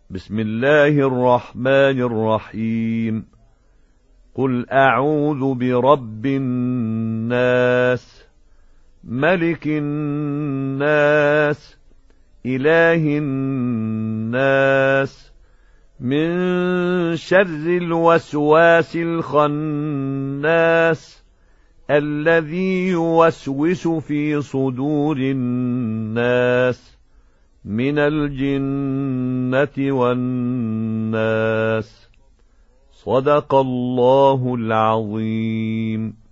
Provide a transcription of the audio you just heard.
بسم الله الرحمن الرحيم. قل أعوذ برب الناس، ملك الناس، إله الناس، من شر الوسواس الخناس، الذي يوسوس في صدور الناس من الجنة والناس. صدق الله العظيم.